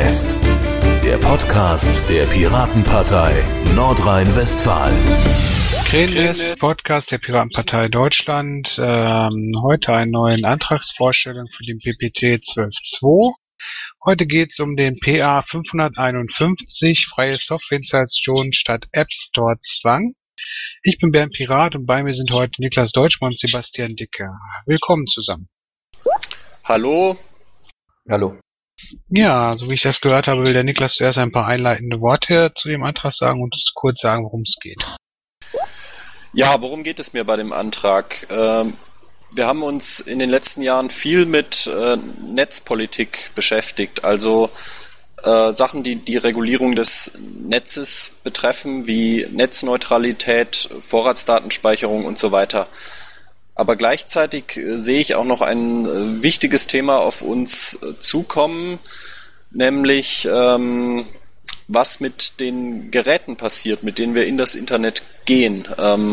West, der Podcast der Piratenpartei Nordrhein-Westfalen. Krähenwest, Podcast der Piratenpartei Deutschland. Heute eine neue Antragsvorstellung für den PPT 12.2. Heute geht es um den PA 551, freie Softwareinstallation statt App Store Zwang. Ich bin Bernd Pirat und bei mir sind heute Niklas Deutschmann und Sebastian Dicke. Willkommen zusammen. Hallo. Hallo. Ja, so wie ich das gehört habe, will der Niklas zuerst ein paar einleitende Worte zu dem Antrag sagen und uns kurz sagen, worum es geht. Ja, worum geht es mir bei dem Antrag? Wir haben uns in den letzten Jahren viel mit Netzpolitik beschäftigt, also Sachen, die die Regulierung des Netzes betreffen, wie Netzneutralität, Vorratsdatenspeicherung und so weiter. Aber gleichzeitig sehe ich auch noch ein wichtiges Thema auf uns zukommen, nämlich was mit den Geräten passiert, mit denen wir in das Internet gehen.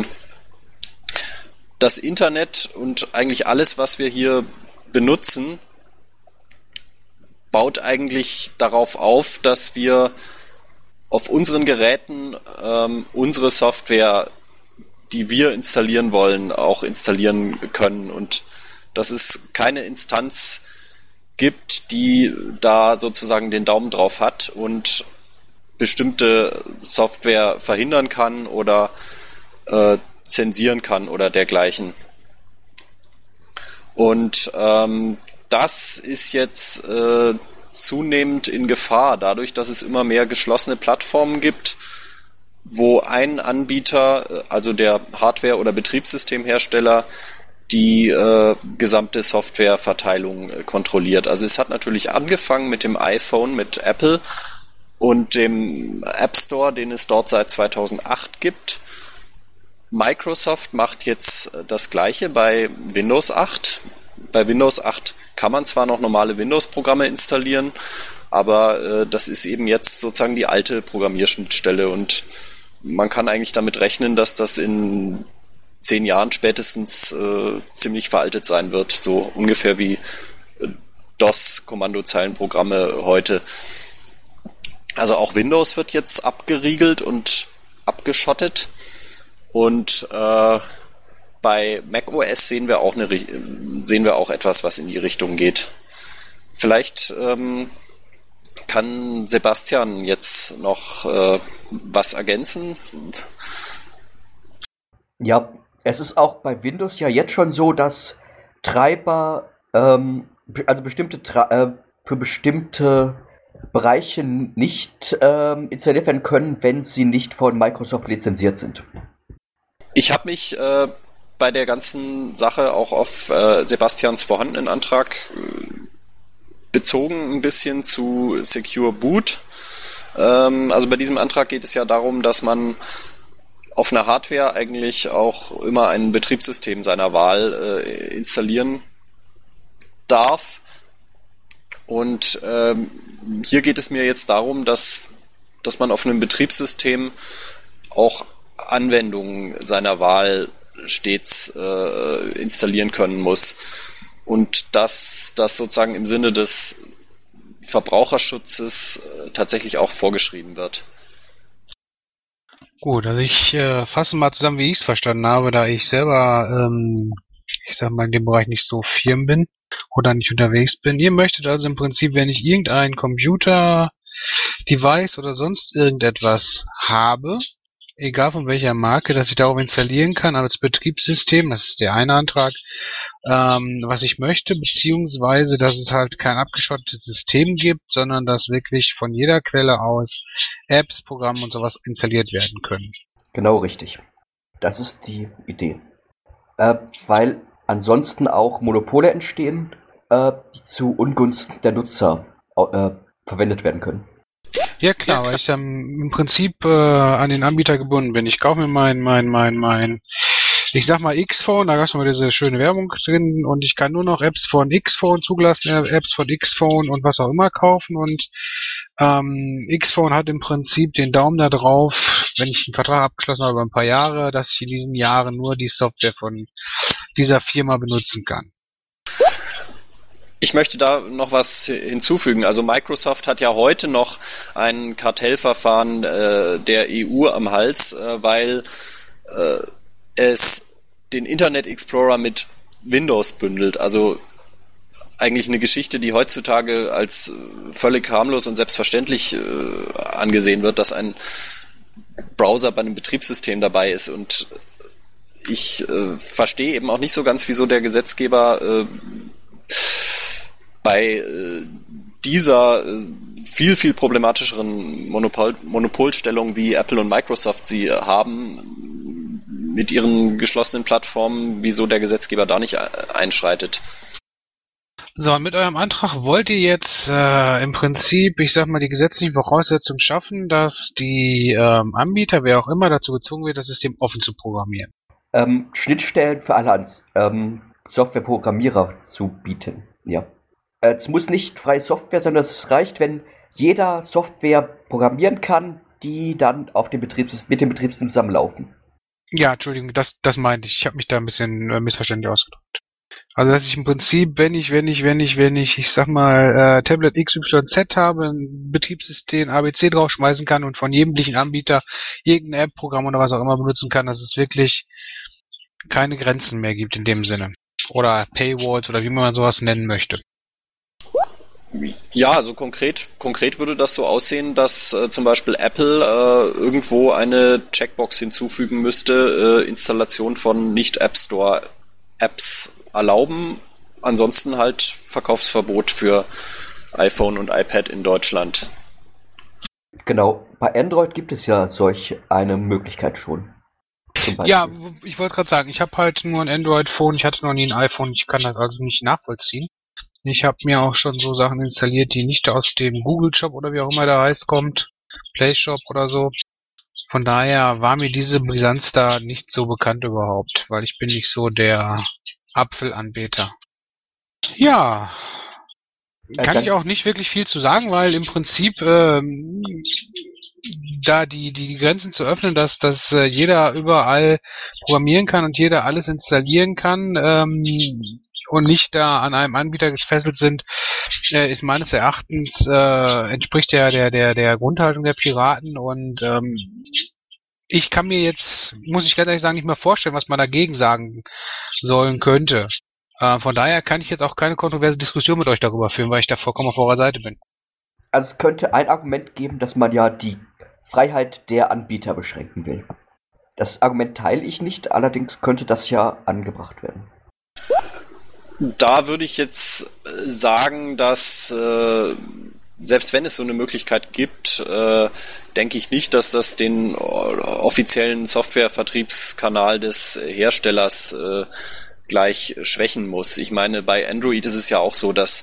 Das Internet und eigentlich alles, was wir hier benutzen, baut eigentlich darauf auf, dass wir auf unseren Geräten unsere Software, die wir installieren wollen, auch installieren können und dass es keine Instanz gibt, die da sozusagen den Daumen drauf hat und bestimmte Software verhindern kann oder zensieren kann oder dergleichen. Und das ist jetzt zunehmend in Gefahr, dadurch, dass es immer mehr geschlossene Plattformen gibt, wo ein Anbieter, also der Hardware- oder Betriebssystemhersteller, die gesamte Softwareverteilung kontrolliert. Also es hat natürlich angefangen mit dem iPhone, mit Apple und dem App Store, den es dort seit 2008 gibt. Microsoft macht jetzt das Gleiche bei Windows 8. Bei Windows 8 kann man zwar noch normale Windows-Programme installieren, aber das ist eben jetzt sozusagen die alte Programmierschnittstelle und man kann eigentlich damit rechnen, dass das in 10 Jahren spätestens ziemlich veraltet sein wird, so ungefähr wie DOS-Kommandozeilenprogramme heute. Also auch Windows wird jetzt abgeriegelt und abgeschottet und bei macOS sehen wir auch etwas, was in die Richtung geht. Vielleicht kann Sebastian jetzt noch was ergänzen? Ja, es ist auch bei Windows ja jetzt schon so, dass Treiber, also für bestimmte Bereiche nicht installiert werden können, wenn sie nicht von Microsoft lizenziert sind. Ich habe mich bei der ganzen Sache auch auf Sebastians vorhandenen Antrag bezogen, ein bisschen zu Secure Boot. Also bei diesem Antrag geht es ja darum, dass man auf einer Hardware eigentlich auch immer ein Betriebssystem seiner Wahl installieren darf. Und hier geht es mir jetzt darum, dass man auf einem Betriebssystem auch Anwendungen seiner Wahl stets installieren können muss. Und dass das sozusagen im Sinne des Verbraucherschutzes tatsächlich auch vorgeschrieben wird. Gut, also ich fasse mal zusammen, wie ich es verstanden habe, da ich selber, ich sag mal, in dem Bereich nicht so firm bin oder nicht unterwegs bin. Ihr möchtet also im Prinzip, wenn ich irgendein Computer, Device oder sonst irgendetwas habe, egal von welcher Marke, dass ich darauf installieren kann als Betriebssystem, das ist der eine Antrag, was ich möchte, beziehungsweise, dass es halt kein abgeschottetes System gibt, sondern dass wirklich von jeder Quelle aus Apps, Programme und sowas installiert werden können. Genau richtig. Das ist die Idee. Weil ansonsten auch Monopole entstehen, die zu Ungunsten der Nutzer verwendet werden können. Ja klar, weil ich dann im Prinzip an den Anbieter gebunden bin. Ich kaufe mir mein ich sag mal X-Phone, da gab es mal diese schöne Werbung drin und ich kann nur noch Apps von X-Phone, zugelassene Apps von X-Phone und was auch immer kaufen und X-Phone hat im Prinzip den Daumen da drauf, wenn ich einen Vertrag abgeschlossen habe über ein paar Jahre, dass ich in diesen Jahren nur die Software von dieser Firma benutzen kann. Ich möchte da noch was hinzufügen. Also Microsoft hat ja heute noch ein Kartellverfahren der EU am Hals, weil es den Internet Explorer mit Windows bündelt. Also eigentlich eine Geschichte, die heutzutage als völlig harmlos und selbstverständlich angesehen wird, dass ein Browser bei einem Betriebssystem dabei ist. Und ich verstehe eben auch nicht so ganz, wieso der Gesetzgeber bei dieser viel, viel problematischeren Monopolstellung wie Apple und Microsoft sie haben, mit ihren geschlossenen Plattformen, wieso der Gesetzgeber da nicht einschreitet. So, und mit eurem Antrag wollt ihr jetzt im Prinzip, ich sag mal, die gesetzlichen Voraussetzungen schaffen, dass die Anbieter, wer auch immer, dazu gezwungen wird, das System offen zu programmieren. Schnittstellen für alle Softwareprogrammierer zu bieten, ja. Es muss nicht freie Software, sondern es reicht, wenn jeder Software programmieren kann, die dann auf dem mit dem Betriebssystem zusammenlaufen. Ja, Entschuldigung, das meinte ich. Ich habe mich da ein bisschen missverständlich ausgedrückt. Also, dass ich im Prinzip, wenn ich, ich sag mal, Tablet XYZ habe, ein Betriebssystem ABC draufschmeißen kann und von jedem Anbieter irgendein App-Programm oder was auch immer benutzen kann, dass es wirklich keine Grenzen mehr gibt in dem Sinne. Oder Paywalls oder wie man sowas nennen möchte. Ja, also konkret würde das so aussehen, dass zum Beispiel Apple irgendwo eine Checkbox hinzufügen müsste, Installation von Nicht-App Store Apps erlauben, ansonsten halt Verkaufsverbot für iPhone und iPad in Deutschland. Genau, bei Android gibt es ja solch eine Möglichkeit schon. Ja, ich wollte gerade sagen, ich habe halt nur ein Android-Phone, ich hatte noch nie ein iPhone, ich kann das also nicht nachvollziehen. Ich habe mir auch schon so Sachen installiert, die nicht aus dem Google Shop oder wie auch immer der heißt kommt, Play Shop oder so. Von daher war mir diese Brisanz da nicht so bekannt überhaupt, weil ich bin nicht so der Apfelanbeter. Ja, kann ich auch nicht wirklich viel zu sagen, weil im Prinzip da die Grenzen zu öffnen, dass jeder überall programmieren kann und jeder alles installieren kann und nicht da an einem Anbieter gefesselt sind, ist meines Erachtens entspricht der Grundhaltung der Piraten und ich kann mir jetzt, muss ich ganz ehrlich sagen, nicht mehr vorstellen, was man dagegen sagen sollen könnte. Von daher kann ich jetzt auch keine kontroverse Diskussion mit euch darüber führen, weil ich da vollkommen auf eurer Seite bin. Also es könnte ein Argument geben, dass man ja die Freiheit der Anbieter beschränken will. Das Argument teile ich nicht, allerdings könnte das ja angebracht werden. Da würde ich jetzt sagen, dass selbst wenn es so eine Möglichkeit gibt, denke ich nicht, dass das den offiziellen Softwarevertriebskanal des Herstellers gleich schwächen muss. Ich meine, bei Android ist es ja auch so, dass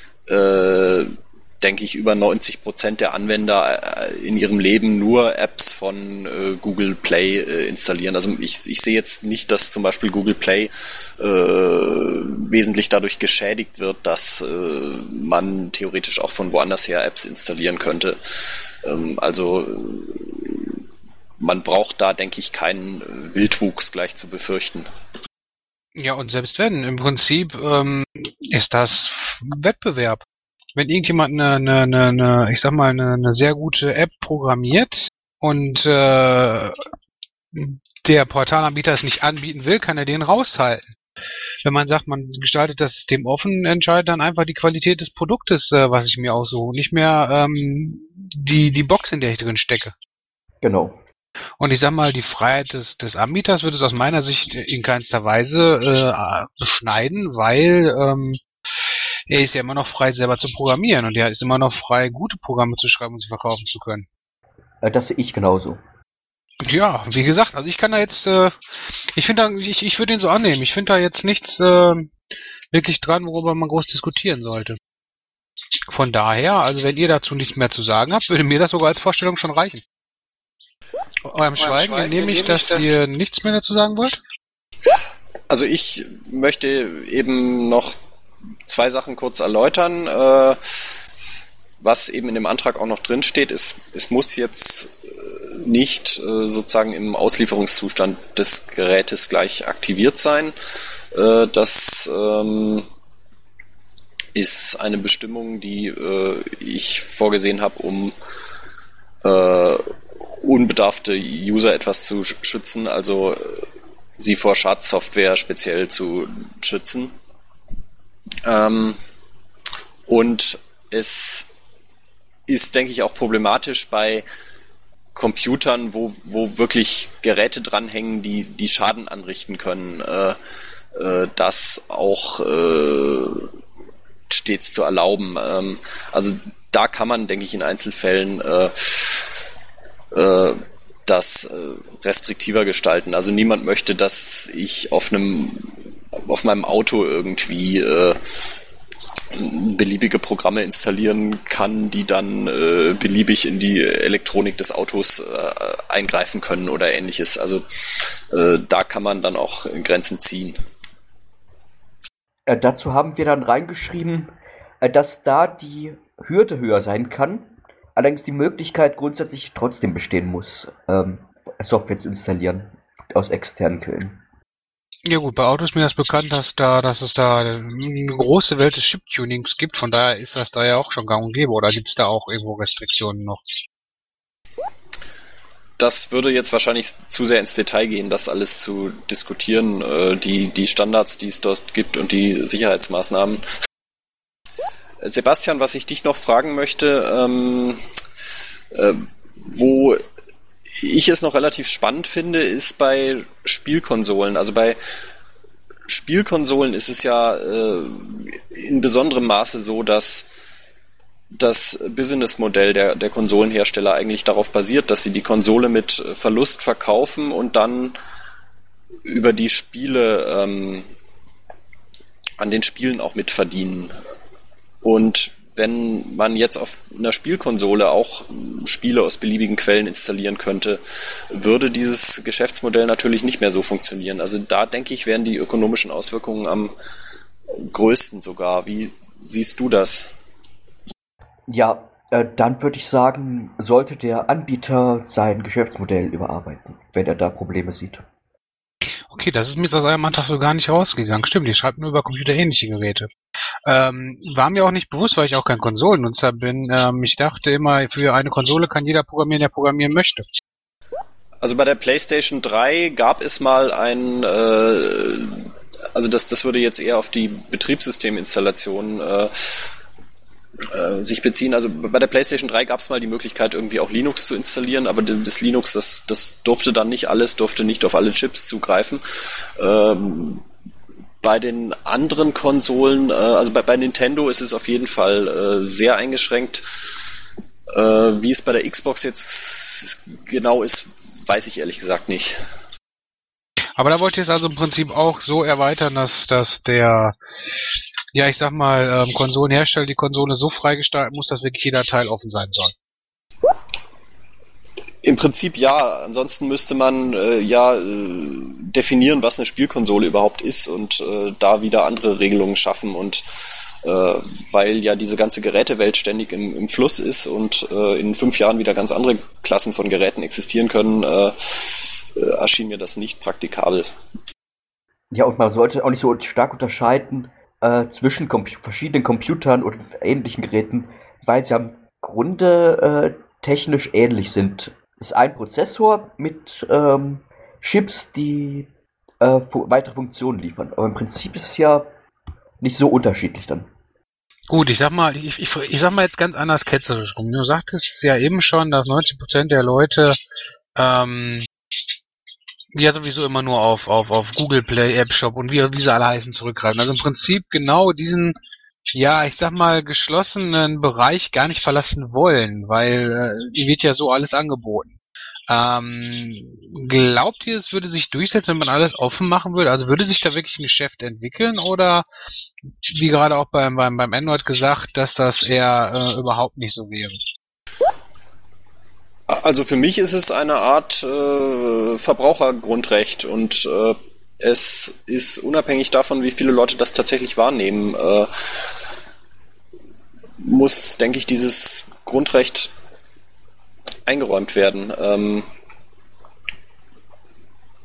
denke ich, über 90% der Anwender in ihrem Leben nur Apps von Google Play installieren. Also ich sehe jetzt nicht, dass zum Beispiel Google Play wesentlich dadurch geschädigt wird, dass man theoretisch auch von woanders her Apps installieren könnte. Also man braucht da, denke ich, keinen Wildwuchs gleich zu befürchten. Ja, und selbst wenn, im Prinzip ist das Wettbewerb. Wenn irgendjemand eine sehr gute App programmiert und der Portalanbieter es nicht anbieten will, kann er den raushalten. Wenn man sagt, man gestaltet das System offen, entscheidet dann einfach die Qualität des Produktes, was ich mir aussuche, nicht mehr die Box, in der ich drin stecke. Genau. Und ich sag mal, die Freiheit des Anbieters wird es aus meiner Sicht in keinster Weise beschneiden, weil er ist ja immer noch frei, selber zu programmieren und er ist immer noch frei, gute Programme zu schreiben und sie verkaufen zu können. Das sehe ich genauso. Ja, wie gesagt, also ich kann da jetzt, ich würde ihn so annehmen. Ich finde da jetzt nichts wirklich dran, worüber man groß diskutieren sollte. Von daher, also wenn ihr dazu nichts mehr zu sagen habt, würde mir das sogar als Vorstellung schon reichen. Eurem Schweigen entnehme ich, dass ihr nichts mehr dazu sagen wollt? Also ich möchte eben noch zwei Sachen kurz erläutern. Was eben in dem Antrag auch noch drin steht, ist, es muss jetzt nicht sozusagen im Auslieferungszustand des Gerätes gleich aktiviert sein. Das ist eine Bestimmung, die ich vorgesehen habe, um unbedarfte User etwas zu schützen, also sie vor Schadsoftware speziell zu schützen. Und es ist, denke ich, auch problematisch bei Computern, wo wirklich Geräte dranhängen, die Schaden anrichten können, das auch stets zu erlauben. Also da kann man, denke ich, in Einzelfällen das restriktiver gestalten. Also niemand möchte, dass ich auf meinem Auto irgendwie beliebige Programme installieren kann, die dann beliebig in die Elektronik des Autos eingreifen können oder ähnliches. Also da kann man dann auch Grenzen ziehen. Dazu haben wir dann reingeschrieben, dass da die Hürde höher sein kann, allerdings die Möglichkeit grundsätzlich trotzdem bestehen muss, Software zu installieren aus externen Quellen. Ja gut, bei Autos ist mir das bekannt, dass es da eine große Welt des Chip-Tunings gibt, von daher ist das da ja auch schon gang und gäbe, oder gibt es da auch irgendwo Restriktionen noch? Das würde jetzt wahrscheinlich zu sehr ins Detail gehen, das alles zu diskutieren, die Standards, die es dort gibt und die Sicherheitsmaßnahmen. Sebastian, was ich dich noch fragen möchte, wo ich es noch relativ spannend finde, ist bei Spielkonsolen. Also bei Spielkonsolen ist es ja in besonderem Maße so, dass das Businessmodell der Konsolenhersteller eigentlich darauf basiert, dass sie die Konsole mit Verlust verkaufen und dann über die Spiele an den Spielen auch mitverdienen. Und wenn man jetzt auf einer Spielkonsole auch Spiele aus beliebigen Quellen installieren könnte, würde dieses Geschäftsmodell natürlich nicht mehr so funktionieren. Also da, denke ich, wären die ökonomischen Auswirkungen am größten sogar. Wie siehst du das? Ja, dann würde ich sagen, sollte der Anbieter sein Geschäftsmodell überarbeiten, wenn er da Probleme sieht. Okay, das ist mir aus einem Antrag so gar nicht rausgegangen. Stimmt, die schreibt nur über computerähnliche Geräte. War mir auch nicht bewusst, weil ich auch kein Konsolennutzer bin. Ich dachte immer, für eine Konsole kann jeder programmieren, der programmieren möchte. Also bei der PlayStation 3 gab es mal also das würde jetzt eher auf die Betriebssysteminstallation sich beziehen. Also bei der PlayStation 3 gab es mal die Möglichkeit, irgendwie auch Linux zu installieren, aber das Linux, das durfte dann nicht alles, durfte nicht auf alle Chips zugreifen. Bei den anderen Konsolen, also bei Nintendo ist es auf jeden Fall sehr eingeschränkt. Wie es bei der Xbox jetzt genau ist, weiß ich ehrlich gesagt nicht. Aber da wollt ihr es also im Prinzip auch so erweitern, dass der, ja ich sag mal, Konsolenhersteller die Konsole so freigestalten muss, dass wirklich jeder Teil offen sein soll. Im Prinzip ja, ansonsten müsste man definieren, was eine Spielkonsole überhaupt ist und da wieder andere Regelungen schaffen und weil ja diese ganze Gerätewelt ständig im Fluss ist und in 5 Jahren wieder ganz andere Klassen von Geräten existieren können, erschien mir das nicht praktikabel. Ja, und man sollte auch nicht so stark unterscheiden zwischen verschiedenen Computern und ähnlichen Geräten, weil sie am Grunde technisch ähnlich sind. Es ist ein Prozessor mit Chips, die weitere Funktionen liefern. Aber im Prinzip ist es ja nicht so unterschiedlich dann. Gut, ich sag mal jetzt ganz anders ketzerisch rum. Du sagtest ja eben schon, dass 90% der Leute ja sowieso immer nur auf Google Play, App Shop und wie sie alle heißen zurückgreifen. Also im Prinzip genau diesen, ja, ich sag mal, geschlossenen Bereich gar nicht verlassen wollen, weil wird ja so alles angeboten. Glaubt ihr, es würde sich durchsetzen, wenn man alles offen machen würde? Also würde sich da wirklich ein Geschäft entwickeln oder wie gerade auch beim Android gesagt, dass das eher überhaupt nicht so wäre? Also für mich ist es eine Art Verbrauchergrundrecht und es ist unabhängig davon, wie viele Leute das tatsächlich wahrnehmen, muss, denke ich, dieses Grundrecht eingeräumt werden.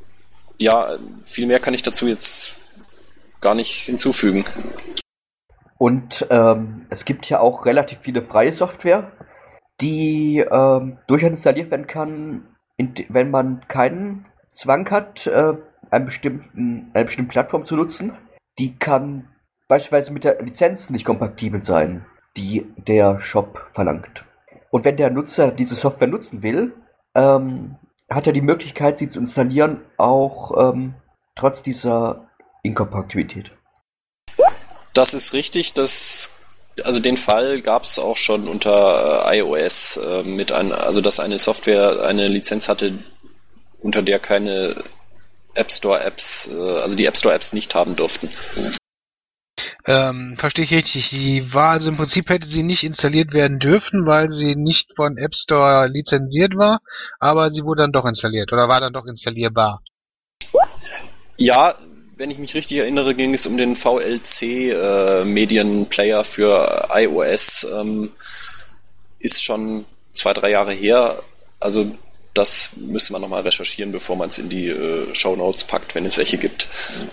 Ja, viel mehr kann ich dazu jetzt gar nicht hinzufügen. Und es gibt ja auch relativ viele freie Software, die durchaus installiert werden kann, wenn man keinen Zwang hat, eine bestimmte Plattform zu nutzen. Die kann beispielsweise mit der Lizenz nicht kompatibel sein, die der Shop verlangt. Und wenn der Nutzer diese Software nutzen will, hat er die Möglichkeit, sie zu installieren, auch trotz dieser Inkompatibilität. Das ist richtig, also den Fall gab es auch schon unter iOS, dass eine Software eine Lizenz hatte, unter der keine App Store Apps, also die App Store Apps nicht haben durften. Verstehe ich richtig. Die war also im Prinzip hätte sie nicht installiert werden dürfen, weil sie nicht von App Store lizenziert war, aber sie wurde dann doch installiert oder war dann doch installierbar. Ja, wenn ich mich richtig erinnere, ging es um den VLC Medienplayer für iOS. Ist schon 2-3 Jahre her. Also das müsste man nochmal recherchieren, bevor man es in die Shownotes packt, wenn es welche gibt.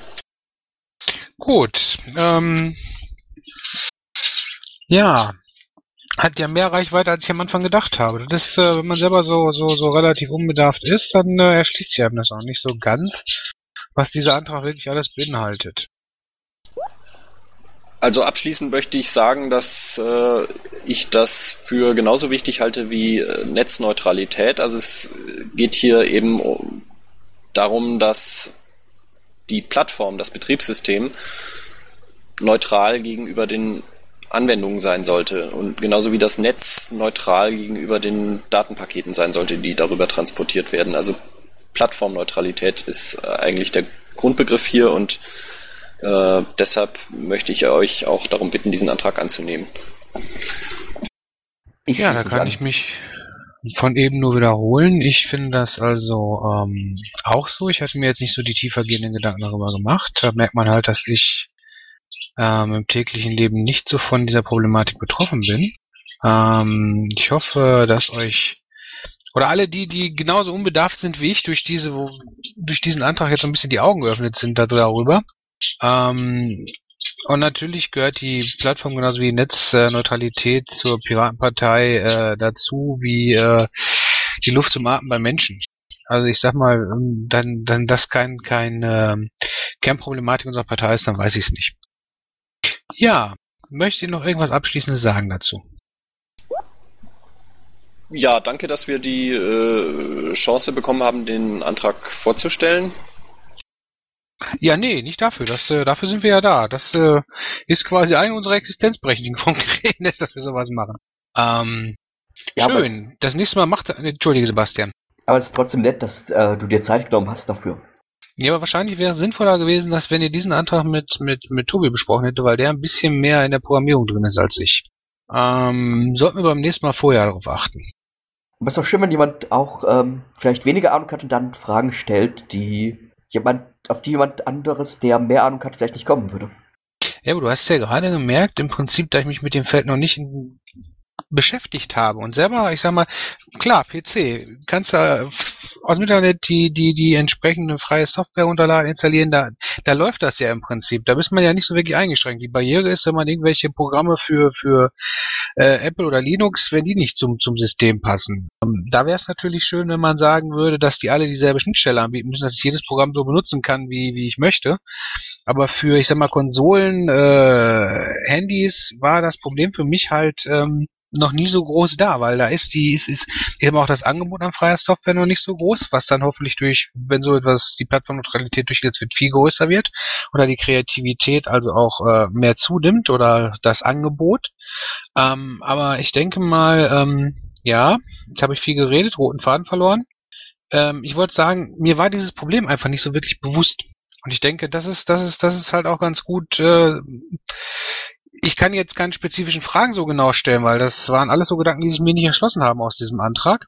Gut. Ja. Hat ja mehr Reichweite, als ich am Anfang gedacht habe. Das ist, wenn man selber so relativ unbedarft ist, dann erschließt sich einem das auch nicht so ganz, was dieser Antrag wirklich alles beinhaltet. Also abschließend möchte ich sagen, dass ich das für genauso wichtig halte wie Netzneutralität. Also es geht hier eben darum, dass die Plattform, das Betriebssystem neutral gegenüber den Anwendungen sein sollte und genauso wie das Netz neutral gegenüber den Datenpaketen sein sollte, die darüber transportiert werden. Also Plattformneutralität ist eigentlich der Grundbegriff hier und deshalb möchte ich euch auch darum bitten, diesen Antrag anzunehmen. Ja, da kann ich mich von eben nur wiederholen. Ich finde das also auch so. Ich hatte mir jetzt nicht so die tiefergehenden Gedanken darüber gemacht. Da merkt man halt, dass ich im täglichen Leben nicht so von dieser Problematik betroffen bin. Ich hoffe, dass euch oder alle die genauso unbedarft sind wie ich durch diesen Antrag jetzt so ein bisschen die Augen geöffnet sind darüber. Und natürlich gehört die Plattform genauso wie Netzneutralität zur Piratenpartei dazu wie die Luft zum Atmen bei Menschen. Also ich sag mal, dann das kein Kernproblematik unserer Partei ist, dann weiß ich es nicht. Ja, möchtet ihr noch irgendwas Abschließendes sagen dazu? Ja, danke, dass wir die Chance bekommen haben, den Antrag vorzustellen. Ja, nee, nicht dafür. Dafür sind wir ja da. Das ist quasi eine unserer Existenzberechtigungen vom Gerät, dass wir sowas machen. Ja, schön. Das nächste Mal Entschuldige, Sebastian. Aber es ist trotzdem nett, dass du dir Zeit genommen hast dafür. Ja, aber wahrscheinlich wäre es sinnvoller gewesen, dass wenn ihr diesen Antrag mit Tobi besprochen hätte, weil der ein bisschen mehr in der Programmierung drin ist als ich. Sollten wir beim nächsten Mal vorher darauf achten. Aber es ist doch schön, wenn jemand auch vielleicht weniger Ahnung hat und dann Fragen stellt, auf die jemand anderes, der mehr Ahnung hat, vielleicht nicht kommen würde. Ja, aber du hast ja gerade gemerkt, im Prinzip, da ich mich mit dem Feld noch nicht beschäftigt habe und selber, ich sag mal, klar, PC, kannst du aus dem Internet die entsprechende freie Software runterladen, installieren, da läuft das ja im Prinzip. Da ist man ja nicht so wirklich eingeschränkt. Die Barriere ist, wenn man irgendwelche Programme für Apple oder Linux, wenn die nicht zum System passen. Da wäre es natürlich schön, wenn man sagen würde, dass die alle dieselbe Schnittstelle anbieten müssen, dass ich jedes Programm so benutzen kann, wie ich möchte. Aber für, ich sag mal, Konsolen, Handys war das Problem für mich halt noch nie so groß da, weil da ist eben auch das Angebot an freier Software noch nicht so groß, was dann hoffentlich wenn so etwas die Plattformneutralität durchgesetzt wird, viel größer wird oder die Kreativität also auch mehr zunimmt oder das Angebot. Aber ich denke mal, ja, jetzt habe ich viel geredet, roten Faden verloren. Ich wollte sagen, mir war dieses Problem einfach nicht so wirklich bewusst. Und ich denke, das ist halt auch ganz gut. Ich kann jetzt keine spezifischen Fragen so genau stellen, weil das waren alles so Gedanken, die sich mir nicht erschlossen haben aus diesem Antrag.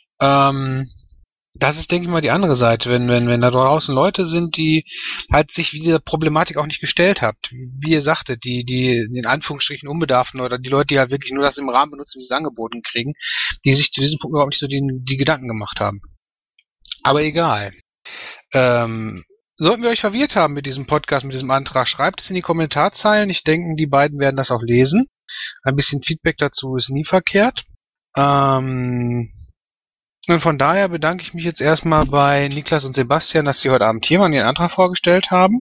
Das ist, denke ich mal, die andere Seite, wenn da draußen Leute sind, die halt sich dieser Problematik auch nicht gestellt habt. Wie ihr sagtet, die in Anführungsstrichen Unbedarften oder die Leute, die halt wirklich nur das im Rahmen benutzen, wie sie es angeboten kriegen, die sich zu diesem Punkt überhaupt nicht so die Gedanken gemacht haben. Aber egal. Sollten wir euch verwirrt haben mit diesem Podcast, mit diesem Antrag, schreibt es in die Kommentarzeilen. Ich denke, die beiden werden das auch lesen. Ein bisschen Feedback dazu ist nie verkehrt. Und von daher bedanke ich mich jetzt erstmal bei Niklas und Sebastian, dass sie heute Abend hier waren und ihren Antrag vorgestellt haben.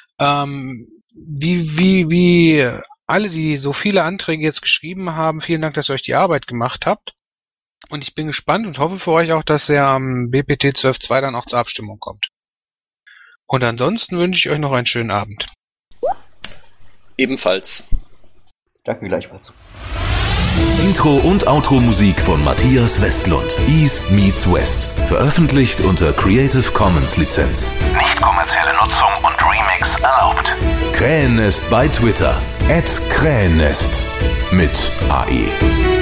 Wie alle, die so viele Anträge jetzt geschrieben haben, vielen Dank, dass ihr euch die Arbeit gemacht habt. Und ich bin gespannt und hoffe für euch auch, dass er am BPT 12.2 dann auch zur Abstimmung kommt. Und ansonsten wünsche ich euch noch einen schönen Abend. Ebenfalls. Danke gleichfalls. Intro und Outro-Musik von Matthias Westlund. East meets West. Veröffentlicht unter Creative Commons Lizenz. Nicht kommerzielle Nutzung und Remix erlaubt. Krähennest bei Twitter. @Krähennest. Mit AE.